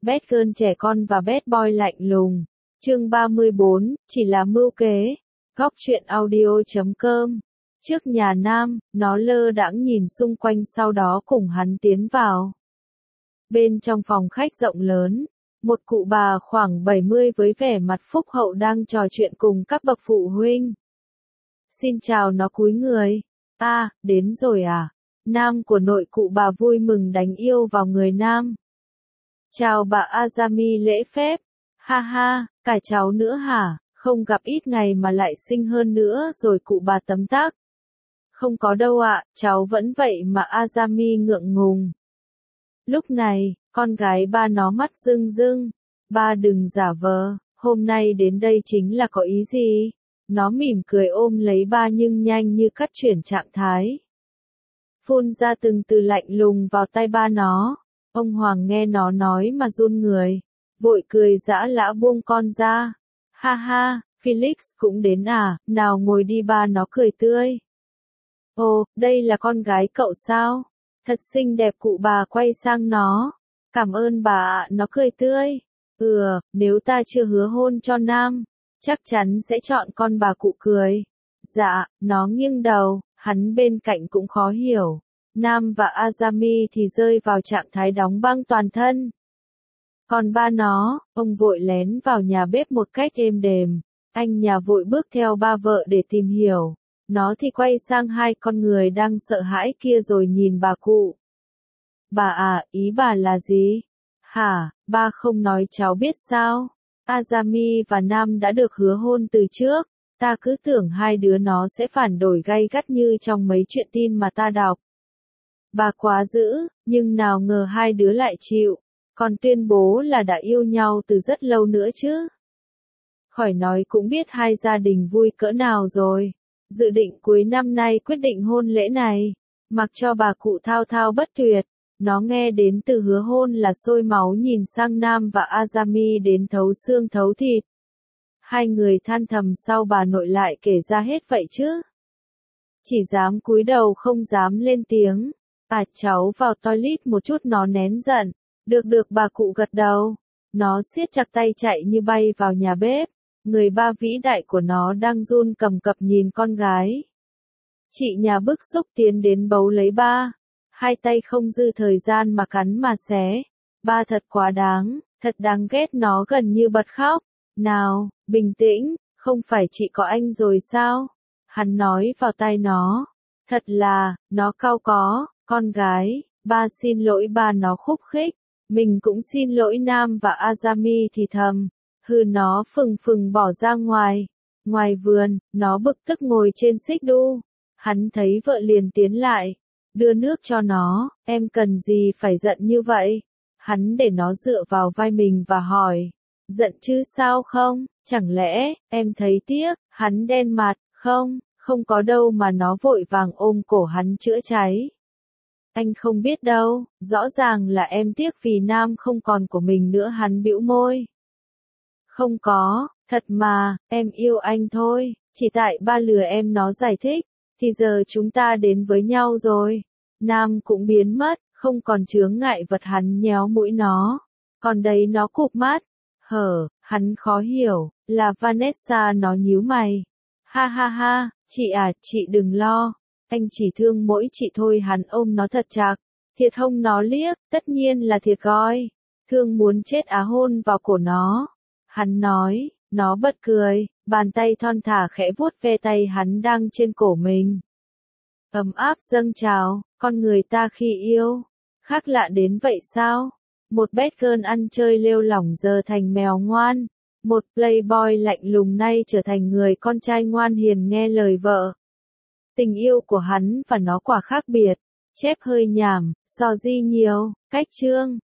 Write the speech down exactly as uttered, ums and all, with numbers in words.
Bad girl trẻ con và bad boy lạnh lùng. Chương ba mươi bốn, chỉ là mưu kế. Góc truyện audio chấm com. Trước nhà Nam, nó lơ đãng nhìn xung quanh sau đó cùng hắn tiến vào. Bên trong phòng khách rộng lớn, một cụ bà khoảng bảy mươi với vẻ mặt phúc hậu đang trò chuyện cùng các bậc phụ huynh. Xin chào, nó cúi người. A, à, đến rồi à? Nam của nội cụ bà vui mừng đánh yêu vào người Nam. Chào bà Azami lễ phép. Ha ha, cả cháu nữa hả? Không gặp ít ngày mà lại xinh hơn nữa rồi cụ bà tấm tắc. Không có đâu ạ, cháu vẫn vậy mà. Azami ngượng ngùng. Lúc này, con gái ba nó mắt rưng rưng. Ba đừng giả vờ, hôm nay đến đây chính là có ý gì? Nó mỉm cười ôm lấy ba nhưng nhanh như cắt chuyển trạng thái. Phun ra từng từ lạnh lùng vào tai ba nó. Ông Hoàng nghe nó nói mà run người. Vội cười giã lã buông con ra. Ha ha, Felix cũng đến à, nào ngồi đi. Ba nó cười tươi. Ồ, đây là con gái cậu sao? Thật xinh đẹp. Cụ bà quay sang nó. Cảm ơn bà ạ. Nó cười tươi. Ừ, nếu ta chưa hứa hôn cho Nam, chắc chắn sẽ chọn con. Bà cụ cười. Dạ, nó nghiêng đầu, hắn bên cạnh cũng khó hiểu. Nam và Azami thì rơi vào trạng thái đóng băng toàn thân. Còn ba nó, ông vội lén vào nhà bếp một cách êm đềm. Anh nhà vội bước theo ba vợ để tìm hiểu. Nó thì quay sang hai con người đang sợ hãi kia rồi nhìn bà cụ. Bà à, ý bà là gì? Hả, ba không nói cháu biết sao? Azami và Nam đã được hứa hôn từ trước. Ta cứ tưởng hai đứa nó sẽ phản đổi gay gắt như trong mấy chuyện tin mà ta đọc. Bà quá dữ, nhưng nào ngờ hai đứa lại chịu. Còn tuyên bố là đã yêu nhau từ rất lâu nữa chứ. Khỏi nói cũng biết hai gia đình vui cỡ nào rồi. Dự định cuối năm nay quyết định hôn lễ này. Mặc cho bà cụ thao thao bất tuyệt. Nó nghe đến từ hứa hôn là sôi máu nhìn sang Nam và Azami đến thấu xương thấu thịt. Hai người than thầm sau bà nội lại kể ra hết vậy chứ. Chỉ dám cúi đầu không dám lên tiếng. À, cháu vào toilet một chút. Nó nén giận. Được được, bà cụ gật đầu. Nó siết chặt tay chạy như bay vào nhà bếp. Người ba vĩ đại của nó đang run cầm cập nhìn con gái. Chị nhà bức xúc tiến đến bấu lấy ba. Hai tay không dư thời gian mà cắn mà xé. Ba thật quá đáng, thật đáng ghét. Nó gần như bật khóc. Nào, bình tĩnh, không phải chị có anh rồi sao? Hắn nói vào tai nó. Thật là, nó cau có, con gái, ba xin lỗi. Ba nó khúc khích. Mình cũng xin lỗi. Nam và Azami thì thầm. Hừ, nó phừng phừng bỏ ra ngoài. Ngoài vườn, nó bực tức ngồi trên xích đu. Hắn thấy vợ liền tiến lại. Đưa nước cho nó. Em cần gì phải giận như vậy? Hắn để nó dựa vào vai mình và hỏi. Giận chứ sao không? Chẳng lẽ, em thấy tiếc? Hắn đen mặt. Không, không có đâu. Mà nó vội vàng ôm cổ hắn chữa cháy. Anh không biết đâu, rõ ràng là em tiếc vì Nam không còn của mình nữa. Hắn bĩu môi. Không có, thật mà, em yêu anh thôi, chỉ tại ba lừa em. Nó giải thích, thì giờ chúng ta đến với nhau rồi. Nam cũng biến mất, không còn chướng ngại vật. Hắn nhéo mũi nó, còn đấy nó cụp mắt. Hở, hắn khó hiểu, là Vanessa. Nó nhíu mày. Ha ha ha, chị à, chị đừng lo. Anh chỉ thương mỗi chị thôi. Hắn ôm nó thật chặt. Thiệt hông? Nó liếc, tất nhiên là thiệt gọi. Thương muốn chết á. Hôn vào cổ nó. Hắn nói, nó bật cười, bàn tay thon thả khẽ vuốt ve tay hắn đang trên cổ mình. Ấm áp dâng trào, con người ta khi yêu, khác lạ đến vậy sao? Một bad girl ăn chơi lêu lỏng giờ thành mèo ngoan. Một playboy lạnh lùng nay trở thành người con trai ngoan hiền nghe lời vợ. Tình yêu của hắn và nó quả khác biệt. Chép hơi nhảm, so di nhiều, cách chương.